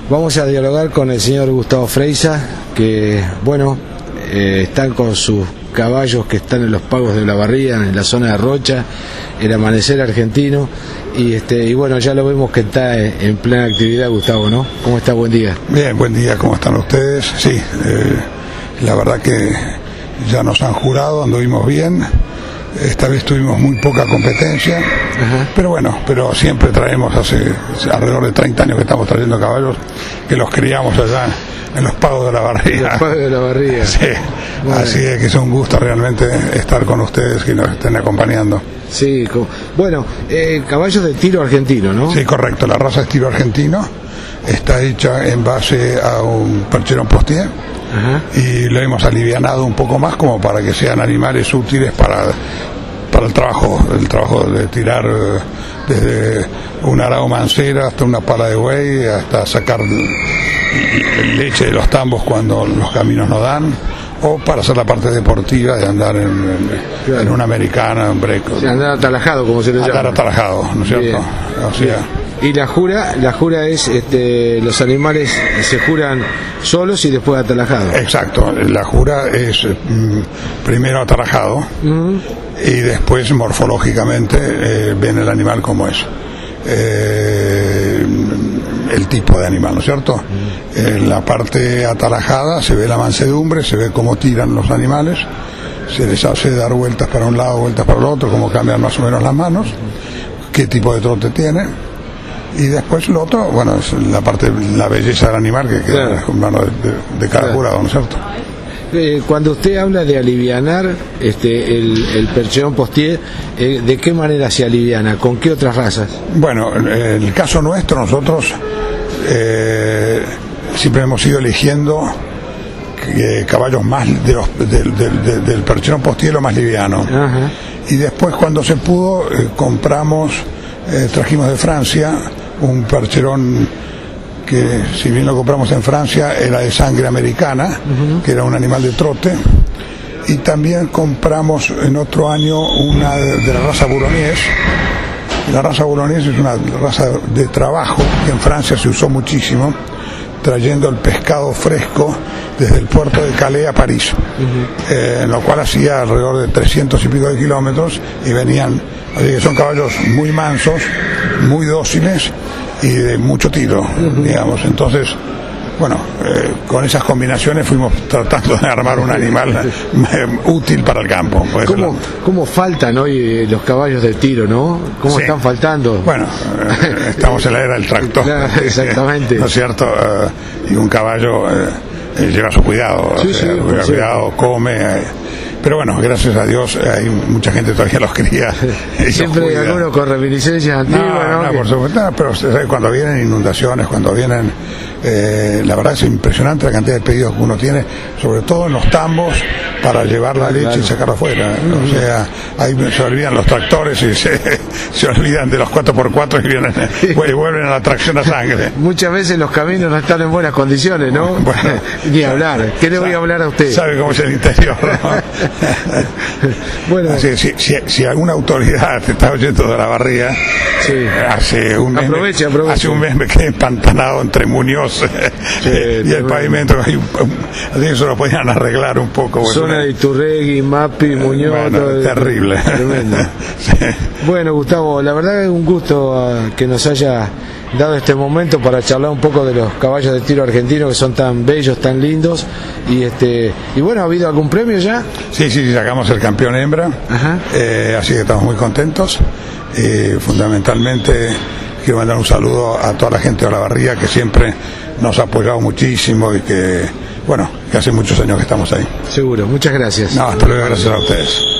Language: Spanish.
Vamos a dialogar con el señor Gustavo Freisa, que, bueno, están con sus caballos que están en los pagos de Olavarría, en la zona de Rocha, el amanecer argentino, y bueno, ya lo vemos que está en plena actividad, Gustavo, ¿no? ¿Cómo está? Buen día. Bien, buen día, ¿cómo están ustedes? Sí, la verdad que ya nos han jurado, anduvimos bien. Esta vez tuvimos muy poca competencia. Ajá. Pero bueno, siempre traemos, hace alrededor de 30 años que estamos trayendo caballos, que los criamos allá en los pagos de Olavarría. Los pagos de Olavarría. Sí, bueno. Así es que es un gusto realmente estar con ustedes y nos estén acompañando. Sí, bueno, caballos de tiro argentino, ¿no? Sí, correcto, la raza es tiro argentino, está hecha en base a un percherón postier. Ajá. Y lo hemos alivianado un poco más como para que sean animales útiles para el trabajo de tirar desde un arao mancera hasta una pala de buey, hasta sacar leche de los tambos cuando los caminos no dan, o para hacer la parte deportiva de andar en una americana, un break. O sea, andar atalajado, como se le llama. Andar atalajado, ¿no es cierto? Bien. O sea, y la jura es, los animales se juran solos y después atalajados. Exacto, la jura es primero atalajado y después morfológicamente ven el animal como es. El tipo de animal, ¿no es cierto? En la parte atalajada se ve la mansedumbre, se ve cómo tiran los animales, se les hace dar vueltas para un lado, vueltas para el otro, cómo cambian más o menos las manos, qué tipo de trote tiene. Y después lo otro, bueno, es la belleza del animal que queda en mano de cada jurado, ¿no es cierto? Cuando usted habla de alivianar el percherón postier, ¿de qué manera se aliviana? ¿Con qué otras razas? Bueno, en el caso nuestro, nosotros siempre hemos ido eligiendo caballos más del percherón postier, lo más liviano. Ajá. Y después, cuando se pudo, trajimos de Francia un percherón que, si bien lo compramos en Francia, era de sangre americana, que era un animal de trote, y también compramos en otro año una de la raza Boulonnais. La raza Boulonnais es una raza de trabajo que en Francia se usó muchísimo, trayendo el pescado fresco desde el puerto de Calais a París, en lo cual hacía alrededor de 300 y pico de kilómetros, y venían, así que son caballos muy mansos, muy dóciles y de mucho tiro, digamos. Entonces, bueno, con esas combinaciones fuimos tratando de armar un animal útil para el campo. ¿Cómo faltan hoy los caballos de tiro, no? ¿Cómo están faltando? Bueno, estamos en la era del tractor. Claro, exactamente. ¿No es cierto? Y un caballo lleva su cuidado, cuidado, come. Pero bueno, gracias a Dios hay mucha gente todavía los cría. Siempre hay algunos con reminiscencias antiguas, ¿no? Por supuesto, pero cuando vienen inundaciones, cuando vienen, la verdad es impresionante la cantidad de pedidos que uno tiene, sobre todo en los tambos, para llevar la leche y sacarla afuera. O sea, ahí se olvidan los tractores y se olvidan de los 4x4 y vuelven a la tracción a sangre. Muchas veces los caminos no están en buenas condiciones, ¿no? Bueno, ni hablar. ¿Qué le voy a hablar a usted? ¿Sabe cómo es el interior, no? Bueno, si alguna autoridad te está oyendo de Olavarría, hace un mes me quedé empantanado entre Muñoz y el pavimento, así eso lo podían arreglar un poco. Zona de Iturregui, Mapi, Muñoz, bueno, terrible. Tremendo. Bueno, Gustavo, la verdad es un gusto que nos haya dado este momento para charlar un poco de los caballos de tiro argentinos, que son tan bellos, tan lindos, y bueno, ¿ha habido algún premio ya? Sí, sacamos el campeón hembra. Ajá. Así que estamos muy contentos. Fundamentalmente quiero mandar un saludo a toda la gente de Olavarría, que siempre nos ha apoyado muchísimo y que hace muchos años que estamos ahí. Seguro, muchas gracias. No, hasta luego, gracias a ustedes.